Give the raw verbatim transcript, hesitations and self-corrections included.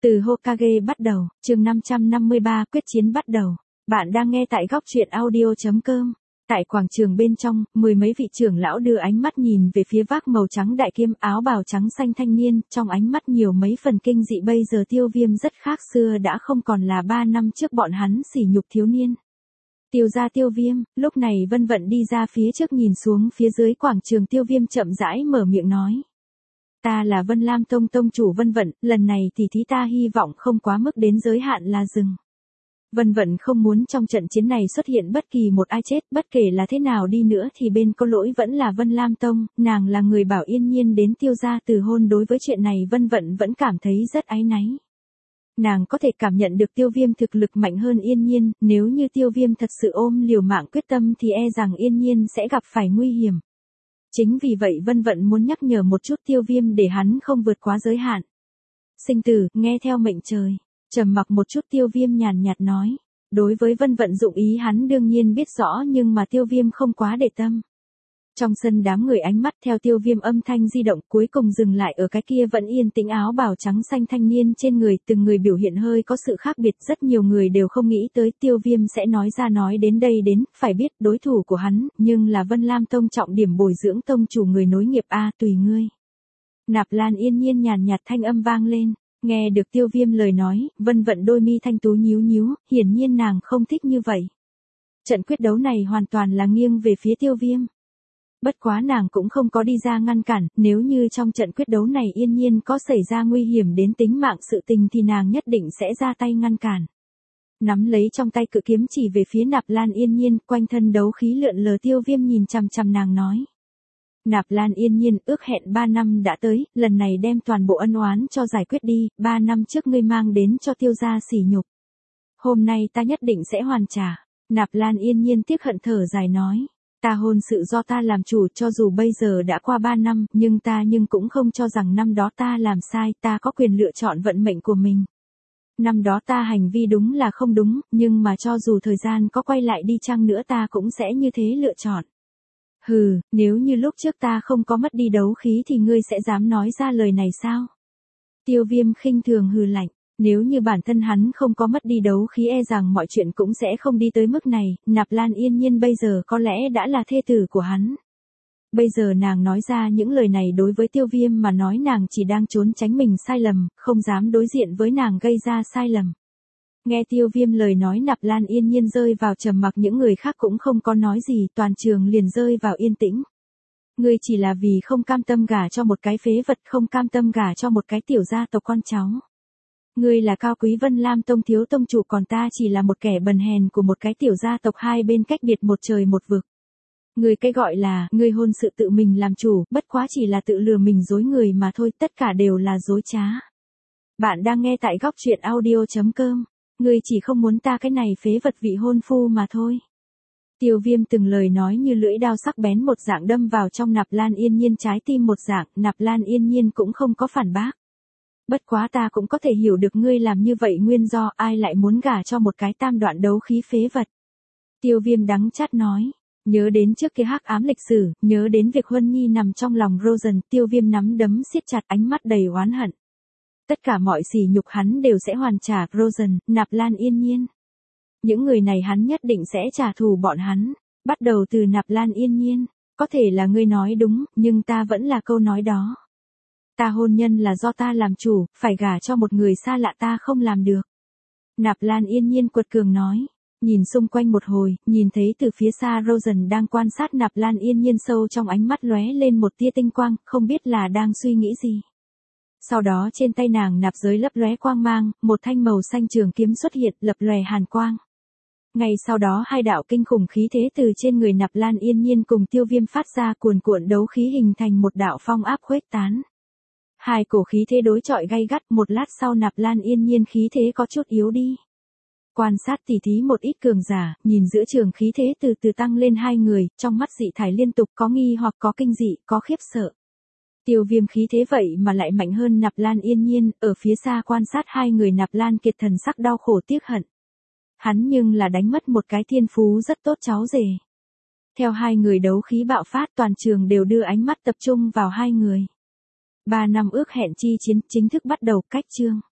Từ Hokage bắt đầu, chương năm trăm năm mươi ba quyết chiến bắt đầu. Bạn đang nghe tại góc truyện audio chấm com. Tại quảng trường bên trong, mười mấy vị trưởng lão đưa ánh mắt nhìn về phía vác màu trắng đại kiêm áo bào trắng xanh thanh niên, trong ánh mắt nhiều mấy phần kinh dị. Bây giờ Tiêu Viêm rất khác xưa, đã không còn là ba năm trước bọn hắn sỉ nhục thiếu niên. Tiêu gia Tiêu Viêm, lúc này Vân Vận đi ra phía trước nhìn xuống phía dưới quảng trường. Tiêu Viêm chậm rãi mở miệng nói. Ta là Vân Lam Tông tông chủ Vân Vận, lần này tỷ thí ta hy vọng không quá mức đến giới hạn là dừng. Vân Vận không muốn trong trận chiến này xuất hiện bất kỳ một ai chết, bất kể là thế nào đi nữa thì bên có lỗi vẫn là Vân Lam Tông, nàng là người bảo Yên Nhiên đến Tiêu gia từ hôn, đối với chuyện này Vân Vận vẫn cảm thấy rất áy náy. Nàng có thể cảm nhận được Tiêu Viêm thực lực mạnh hơn Yên Nhiên, nếu như Tiêu Viêm thật sự ôm liều mạng quyết tâm thì e rằng Yên Nhiên sẽ gặp phải nguy hiểm. Chính vì vậy Vân Vận muốn nhắc nhở một chút Tiêu Viêm để hắn không vượt quá giới hạn. Sinh tử, nghe theo mệnh trời. Trầm mặc một chút Tiêu Viêm nhàn nhạt nói. Đối với Vân Vận dụng ý hắn đương nhiên biết rõ, nhưng mà Tiêu Viêm không quá để tâm. Trong sân đám người ánh mắt theo Tiêu Viêm âm thanh di động cuối cùng dừng lại ở cái kia vẫn yên tĩnh áo bào trắng xanh thanh niên trên người. Từng người biểu hiện hơi có sự khác biệt, rất nhiều người đều không nghĩ tới Tiêu Viêm sẽ nói ra nói đến đây đến. Phải biết đối thủ của hắn, nhưng là Vân Lam Tông trọng điểm bồi dưỡng tông chủ người nối nghiệp a, tùy ngươi. Nạp Lan Yên Nhiên nhàn nhạt thanh âm vang lên. Nghe được Tiêu Viêm lời nói, Vân Vận đôi mi thanh tú nhíu nhíu, hiển nhiên nàng không thích như vậy. Trận quyết đấu này hoàn toàn là nghiêng về phía Tiêu Viêm. Bất quá nàng cũng không có đi ra ngăn cản, nếu như trong trận quyết đấu này Yên Nhiên có xảy ra nguy hiểm đến tính mạng sự tình thì nàng nhất định sẽ ra tay ngăn cản. Nắm lấy trong tay cự kiếm chỉ về phía Nạp Lan Yên Nhiên, quanh thân đấu khí lượn lờ. Tiêu Viêm nhìn chằm chằm nàng nói. Nạp Lan Yên Nhiên, ước hẹn ba năm đã tới, lần này đem toàn bộ ân oán cho giải quyết đi, ba năm trước ngươi mang đến cho Tiêu gia sỉ nhục. Hôm nay ta nhất định sẽ hoàn trả. Nạp Lan Yên Nhiên tiếc hận thở dài nói. Ta hôn sự do ta làm chủ, cho dù bây giờ đã qua ba năm, nhưng ta nhưng cũng không cho rằng năm đó ta làm sai, ta có quyền lựa chọn vận mệnh của mình. Năm đó ta hành vi đúng là không đúng, nhưng mà cho dù thời gian có quay lại đi chăng nữa ta cũng sẽ như thế lựa chọn. Hừ, nếu như lúc trước ta không có mất đi đấu khí thì ngươi sẽ dám nói ra lời này sao? Tiêu Viêm khinh thường hừ lạnh. Nếu như bản thân hắn không có mất đi đấu khí e rằng mọi chuyện cũng sẽ không đi tới mức này. Nạp Lan Yên Nhiên bây giờ có lẽ đã là thê tử của hắn. Bây giờ nàng nói ra những lời này đối với Tiêu Viêm mà nói nàng chỉ đang trốn tránh mình sai lầm, không dám đối diện với nàng gây ra sai lầm. Nghe Tiêu Viêm lời nói Nạp Lan Yên Nhiên rơi vào trầm mặc, những người khác cũng không có nói gì, toàn trường liền rơi vào yên tĩnh. Ngươi chỉ là vì không cam tâm gả cho một cái phế vật, không cam tâm gả cho một cái tiểu gia tộc con cháu. Ngươi là cao quý Vân Lam Tông thiếu tông chủ, còn ta chỉ là một kẻ bần hèn của một cái tiểu gia tộc hai bên cách biệt một trời một vực. Ngươi cái gọi là, ngươi hôn sự tự mình làm chủ, bất quá chỉ là tự lừa mình dối người mà thôi, tất cả đều là dối trá. Bạn đang nghe tại góc truyện audio chấm com. Ngươi chỉ không muốn ta cái này phế vật vị hôn phu mà thôi. Tiêu Viêm từng lời nói như lưỡi dao sắc bén một dạng đâm vào trong Nạp Lan Yên Nhiên trái tim một dạng, Nạp Lan Yên Nhiên cũng không có phản bác. Bất quá ta cũng có thể hiểu được ngươi làm như vậy nguyên do, ai lại muốn gả cho một cái tam đoạn đấu khí phế vật. Tiêu Viêm đắng chát nói. Nhớ đến trước kia hắc ám lịch sử, nhớ đến việc Huân Nhi nằm trong lòng Rosen, Tiêu Viêm nắm đấm siết chặt, ánh mắt đầy oán hận. Tất cả mọi sỉ nhục hắn đều sẽ hoàn trả, Rosen, Nạp Lan Yên Nhiên. Những người này hắn nhất định sẽ trả thù bọn hắn. Bắt đầu từ Nạp Lan Yên Nhiên. Có thể là ngươi nói đúng, nhưng ta vẫn là câu nói đó. Ta hôn nhân là do ta làm chủ, phải gả cho một người xa lạ ta không làm được. Nạp Lan Yên Nhiên quật cường nói. Nhìn xung quanh một hồi, nhìn thấy từ phía xa Rosen đang quan sát Nạp Lan Yên Nhiên, sâu trong ánh mắt lóe lên một tia tinh quang, không biết là đang suy nghĩ gì. Sau đó trên tay nàng nạp giới lấp lóe quang mang, một thanh màu xanh trường kiếm xuất hiện, lập lòe hàn quang. Ngay sau đó hai đạo kinh khủng khí thế từ trên người Nạp Lan Yên Nhiên cùng Tiêu Viêm phát ra, cuồn cuộn đấu khí hình thành một đạo phong áp khuếch tán. Hai cổ khí thế đối chọi gay gắt, một lát sau Nạp Lan Yên Nhiên khí thế có chút yếu đi. Quan sát tỉ thí một ít cường giả, nhìn giữa trường khí thế từ từ tăng lên hai người, trong mắt dị thải liên tục, có nghi hoặc có kinh dị, có khiếp sợ. Tiêu Viêm khí thế vậy mà lại mạnh hơn Nạp Lan Yên Nhiên, ở phía xa quan sát hai người Nạp Lan Kiệt thần sắc đau khổ tiếc hận. Hắn nhưng là đánh mất một cái thiên phú rất tốt cháu rể. Theo hai người đấu khí bạo phát, toàn trường đều đưa ánh mắt tập trung vào hai người. Ba năm ước hẹn chi chiến chính thức bắt đầu, cách chương.